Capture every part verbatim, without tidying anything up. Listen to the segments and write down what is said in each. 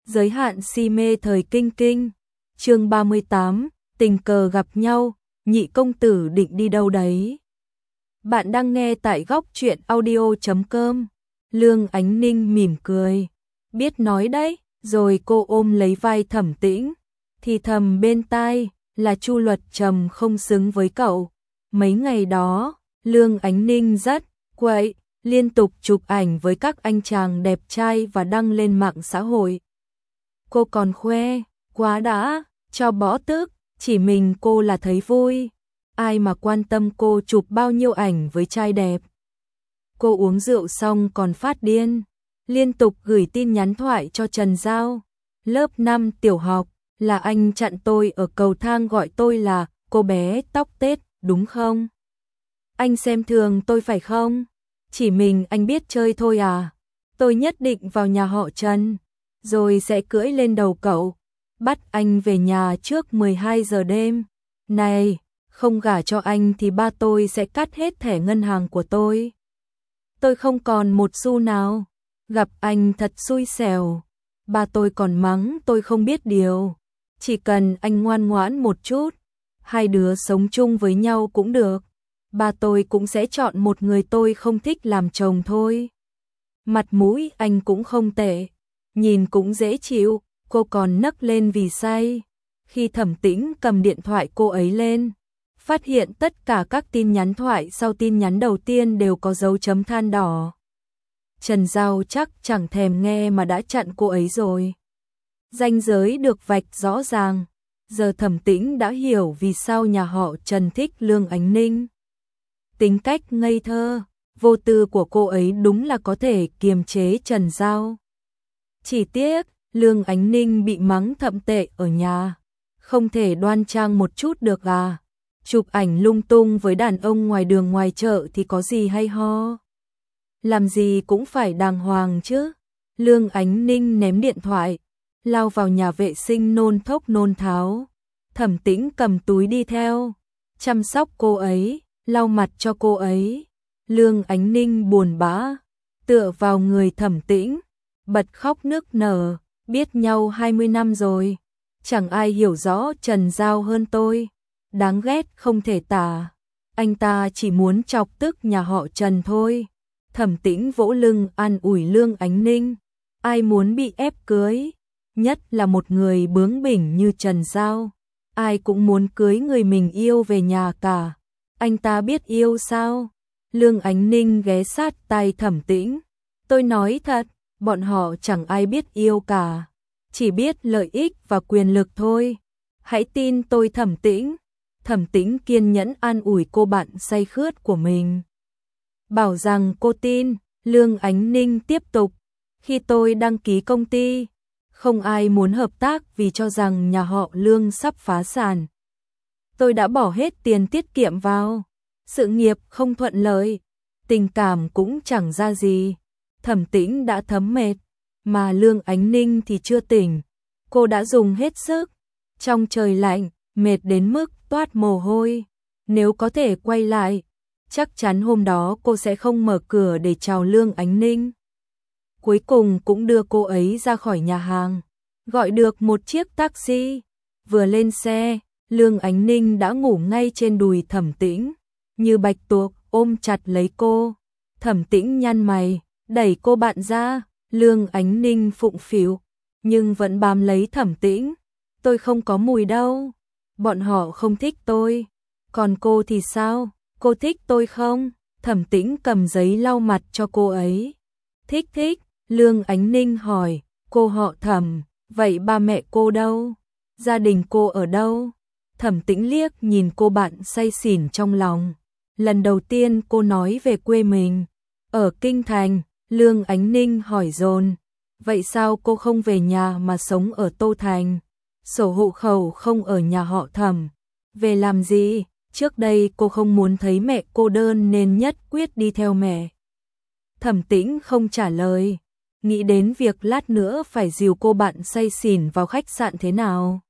Giới hạn si mê thời kinh kinh. Chương ba mươi tám, tình cờ gặp nhau, nhị công tử định đi đâu đấy? Bạn đang nghe tại góc truyện audio chấm com. Lương Ánh Ninh mỉm cười, biết nói đấy, rồi cô ôm lấy vai Thẩm Tĩnh, thì thầm bên tai, là Chu Luật Trầm không xứng với cậu. Mấy ngày đó, Lương Ánh Ninh rất quậy, liên tục chụp ảnh với các anh chàng đẹp trai và đăng lên mạng xã hội. Cô còn khoe, quá đã, cho bỏ tức, chỉ mình cô là thấy vui. Ai mà quan tâm cô chụp bao nhiêu ảnh với trai đẹp. Cô uống rượu xong còn phát điên, liên tục gửi tin nhắn thoại cho Trần Giao. Lớp năm tiểu học, là anh chặn tôi ở cầu thang gọi tôi là cô bé tóc tết, đúng không? Anh xem thường tôi phải không? Chỉ mình anh biết chơi thôi à? Tôi nhất định vào nhà họ Trần, rồi sẽ cưỡi lên đầu cậu, bắt anh về nhà trước mười hai giờ đêm. Này, không gả cho anh thì ba tôi sẽ cắt hết thẻ ngân hàng của tôi. Tôi không còn một xu nào. Gặp anh thật xui xẻo. Ba tôi còn mắng tôi không biết điều. Chỉ cần anh ngoan ngoãn một chút, hai đứa sống chung với nhau cũng được. Ba tôi cũng sẽ chọn một người tôi không thích làm chồng thôi. Mặt mũi anh cũng không tệ, nhìn cũng dễ chịu. Cô còn nấc lên vì say. Khi Thẩm Tĩnh cầm điện thoại cô ấy lên, phát hiện tất cả các tin nhắn thoại sau tin nhắn đầu tiên đều có dấu chấm than đỏ. Trần Giao chắc chẳng thèm nghe mà đã chặn cô ấy rồi. Ranh giới được vạch rõ ràng. Giờ Thẩm Tĩnh đã hiểu vì sao nhà họ Trần thích Lương Ánh Ninh. Tính cách ngây thơ, vô tư của cô ấy đúng là có thể kiềm chế Trần Giao. Chỉ tiếc, Lương Ánh Ninh bị mắng thậm tệ ở nhà. Không thể đoan trang một chút được à? Chụp ảnh lung tung với đàn ông ngoài đường ngoài chợ thì có gì hay ho? Làm gì cũng phải đàng hoàng chứ. Lương Ánh Ninh ném điện thoại, lao vào nhà vệ sinh nôn thốc nôn tháo. Thẩm Tĩnh cầm túi đi theo, chăm sóc cô ấy, lau mặt cho cô ấy. Lương Ánh Ninh buồn bã, tựa vào người Thẩm Tĩnh, bật khóc nức nở. Biết nhau hai mươi năm rồi, chẳng ai hiểu rõ Trần Giao hơn tôi. Đáng ghét không thể tả. Anh ta chỉ muốn chọc tức nhà họ Trần thôi. Thẩm Tĩnh vỗ lưng an ủi Lương Ánh Ninh. Ai muốn bị ép cưới? Nhất là một người bướng bỉnh như Trần Giao. Ai cũng muốn cưới người mình yêu về nhà cả. Anh ta biết yêu sao? Lương Ánh Ninh ghé sát tai Thẩm Tĩnh. Tôi nói thật, bọn họ chẳng ai biết yêu cả. Chỉ biết lợi ích và quyền lực thôi. Hãy tin tôi Thẩm Tĩnh. Thẩm Tĩnh kiên nhẫn an ủi cô bạn say khướt của mình. Bảo rằng cô tin. Lương Ánh Ninh tiếp tục. Khi tôi đăng ký công ty, không ai muốn hợp tác vì cho rằng nhà họ Lương sắp phá sản. Tôi đã bỏ hết tiền tiết kiệm vào. Sự nghiệp không thuận lợi, tình cảm cũng chẳng ra gì. Thẩm Tĩnh đã thấm mệt, mà Lương Ánh Ninh thì chưa tỉnh. Cô đã dùng hết sức. Trong trời lạnh, mệt đến mức toát mồ hôi. Nếu có thể quay lại, chắc chắn hôm đó cô sẽ không mở cửa để chào Lương Ánh Ninh. Cuối cùng cũng đưa cô ấy ra khỏi nhà hàng, gọi được một chiếc taxi. Vừa lên xe, Lương Ánh Ninh đã ngủ ngay trên đùi Thẩm Tĩnh, như bạch tuộc ôm chặt lấy cô. Thẩm Tĩnh nhăn mày, đẩy cô bạn ra. Lương Ánh Ninh phụng phịu, nhưng vẫn bám lấy Thẩm Tĩnh. Tôi không có mùi đâu. Bọn họ không thích tôi. Còn cô thì sao? Cô thích tôi không? Thẩm Tĩnh cầm giấy lau mặt cho cô ấy. Thích thích. Lương Ánh Ninh hỏi. Cô họ Thẩm, vậy ba mẹ cô đâu? Gia đình cô ở đâu? Thẩm Tĩnh liếc nhìn cô bạn say xỉn trong lòng. Lần đầu tiên cô nói về quê mình. Ở Kinh Thành. Lương Ánh Ninh hỏi dồn. Vậy sao cô không về nhà mà sống ở Tô Thành? Sổ hộ khẩu không ở nhà họ Thẩm. Về làm gì? Trước đây cô không muốn thấy mẹ cô đơn nên nhất quyết đi theo mẹ. Thẩm Tĩnh không trả lời. Nghĩ đến việc lát nữa phải dìu cô bạn say xỉn vào khách sạn thế nào.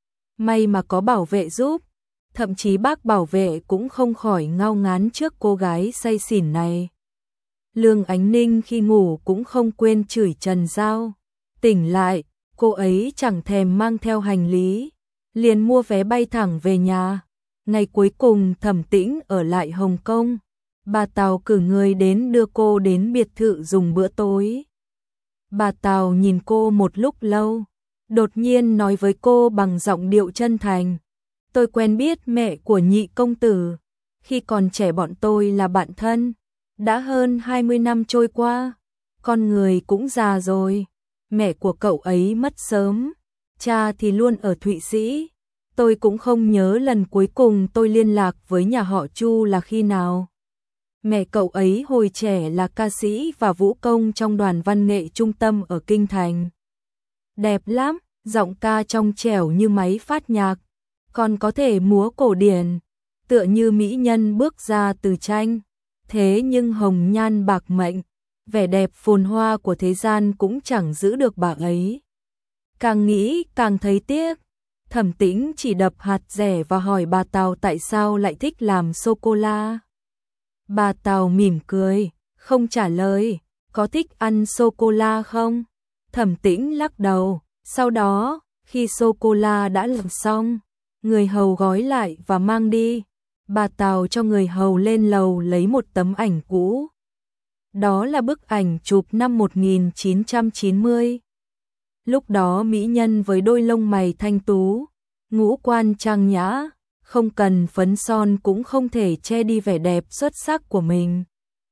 May mà có bảo vệ giúp. Thậm chí bác bảo vệ cũng không khỏi ngao ngán trước cô gái say xỉn này. Lương Ánh Ninh khi ngủ cũng không quên chửi Trần Giao. Tỉnh lại, cô ấy chẳng thèm mang theo hành lý, liền mua vé bay thẳng về nhà. Ngày cuối cùng Thẩm Tĩnh ở lại Hồng Kông, bà Tào cử người đến đưa cô đến biệt thự dùng bữa tối. Bà Tào nhìn cô một lúc lâu, đột nhiên nói với cô bằng giọng điệu chân thành: "Tôi quen biết mẹ của Nhị công tử, khi còn trẻ bọn tôi là bạn thân, đã hơn hai mươi năm trôi qua, con người cũng già rồi, mẹ của cậu ấy mất sớm, cha thì luôn ở Thụy Sĩ, tôi cũng không nhớ lần cuối cùng tôi liên lạc với nhà họ Chu là khi nào. Mẹ cậu ấy hồi trẻ là ca sĩ và vũ công trong đoàn văn nghệ trung tâm ở Kinh Thành. Đẹp lắm, giọng ca trong trẻo như máy phát nhạc, còn có thể múa cổ điển, tựa như mỹ nhân bước ra từ tranh. Thế nhưng hồng nhan bạc mệnh, vẻ đẹp phồn hoa của thế gian cũng chẳng giữ được bà ấy." Càng nghĩ càng thấy tiếc, Thẩm Tĩnh chỉ đập hạt dẻ và hỏi bà Tào tại sao lại thích làm sô-cô-la. Bà Tào mỉm cười, không trả lời. "Có thích ăn sô-cô-la không?" Thẩm Tĩnh lắc đầu. Sau đó, khi sô-cô-la đã làm xong, người hầu gói lại và mang đi, bà Tào cho người hầu lên lầu lấy một tấm ảnh cũ. Đó là bức ảnh chụp năm một nghìn chín trăm chín mươi. Lúc đó mỹ nhân với đôi lông mày thanh tú, ngũ quan trang nhã, không cần phấn son cũng không thể che đi vẻ đẹp xuất sắc của mình.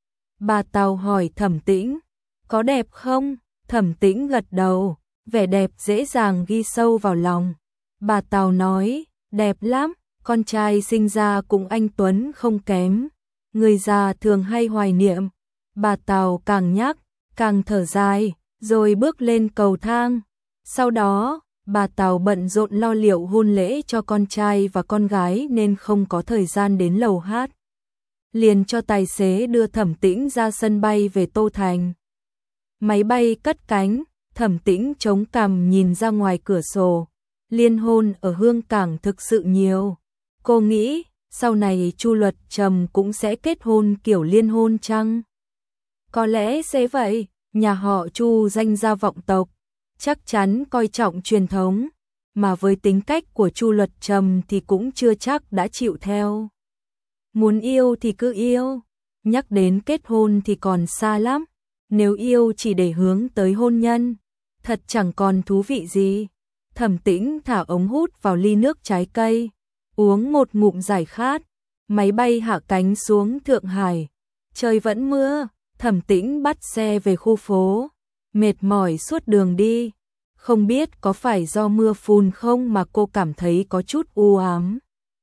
Bà Tào hỏi Thẩm Tĩnh: "Có đẹp không?" Thẩm Tĩnh gật đầu, vẻ đẹp dễ dàng ghi sâu vào lòng. Bà Tào nói: "Đẹp lắm, con trai sinh ra cũng anh tuấn không kém, người già thường hay hoài niệm." Bà Tào càng nhắc, càng thở dài, rồi bước lên cầu thang. Sau đó, bà Tào bận rộn lo liệu hôn lễ cho con trai và con gái nên không có thời gian đến lầu hát. Liền cho tài xế đưa Thẩm Tĩnh ra sân bay về Tô Thành. Máy bay cất cánh, Thẩm Tĩnh chống cằm nhìn ra ngoài cửa sổ. Liên hôn ở Hương Cảng thực sự nhiều. Cô nghĩ, sau này Chu Luật Trầm cũng sẽ kết hôn kiểu liên hôn chăng? Có lẽ sẽ vậy, nhà họ Chu danh gia vọng tộc, chắc chắn coi trọng truyền thống, mà với tính cách của Chu Luật Trầm thì cũng chưa chắc đã chịu theo. Muốn yêu thì cứ yêu, nhắc đến kết hôn thì còn xa lắm, nếu yêu chỉ để hướng tới hôn nhân, thật chẳng còn thú vị gì. Thẩm Tĩnh thả ống hút vào ly nước trái cây, uống một ngụm giải khát. Máy bay hạ cánh xuống Thượng Hải, trời vẫn mưa. Thẩm Tĩnh bắt xe về khu phố, mệt mỏi suốt đường đi, không biết có phải do mưa phùn không mà cô cảm thấy có chút u ám.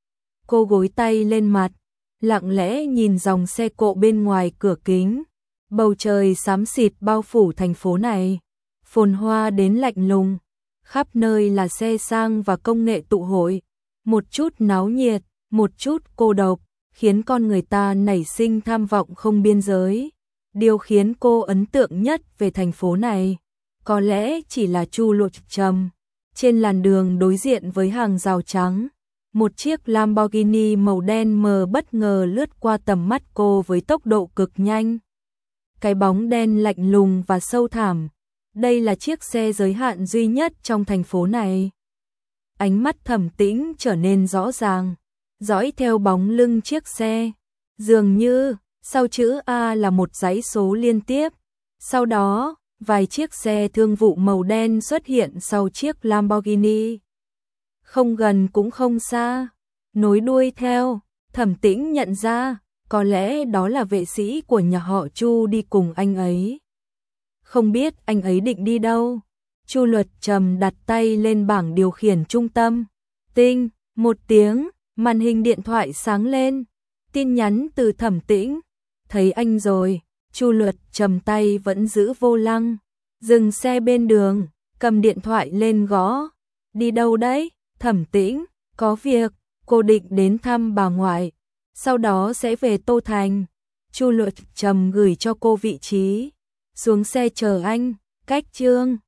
Cô gối tay lên mặt, lặng lẽ nhìn dòng xe cộ bên ngoài cửa kính. Bầu trời xám xịt bao phủ thành phố này, phồn hoa đến lạnh lùng, khắp nơi là xe sang và công nghệ tụ hội, một chút náo nhiệt, một chút cô độc, khiến con người ta nảy sinh tham vọng không biên giới. Điều khiến cô ấn tượng nhất về thành phố này, có lẽ chỉ là Chu Luật Trầm. Trên làn đường đối diện với hàng rào trắng, một chiếc Lamborghini màu đen mờ bất ngờ lướt qua tầm mắt cô với tốc độ cực nhanh. Cái bóng đen lạnh lùng và sâu thẳm, đây là chiếc xe giới hạn duy nhất trong thành phố này. Ánh mắt Thẩm Tĩnh trở nên rõ ràng, dõi theo bóng lưng chiếc xe, dường như sau chữ A là một dãy số liên tiếp. Sau đó, vài chiếc xe thương vụ màu đen xuất hiện sau chiếc Lamborghini. Không gần cũng không xa, nối đuôi theo. Thẩm Tĩnh nhận ra, có lẽ đó là vệ sĩ của nhà họ Chu đi cùng anh ấy. Không biết anh ấy định đi đâu. Chu Luật Trầm đặt tay lên bảng điều khiển trung tâm. Tinh, một tiếng, màn hình điện thoại sáng lên. Tin nhắn từ Thẩm Tĩnh. Thấy anh rồi. Chu Luật Trầm tay vẫn giữ vô lăng, dừng xe bên đường, cầm điện thoại lên gõ. Đi đâu đấy? Thẩm Tĩnh, có việc, cô định đến thăm bà ngoại, sau đó sẽ về Tô Thành. Chu Luật Trầm gửi cho cô vị trí, xuống xe chờ anh. Cách Trương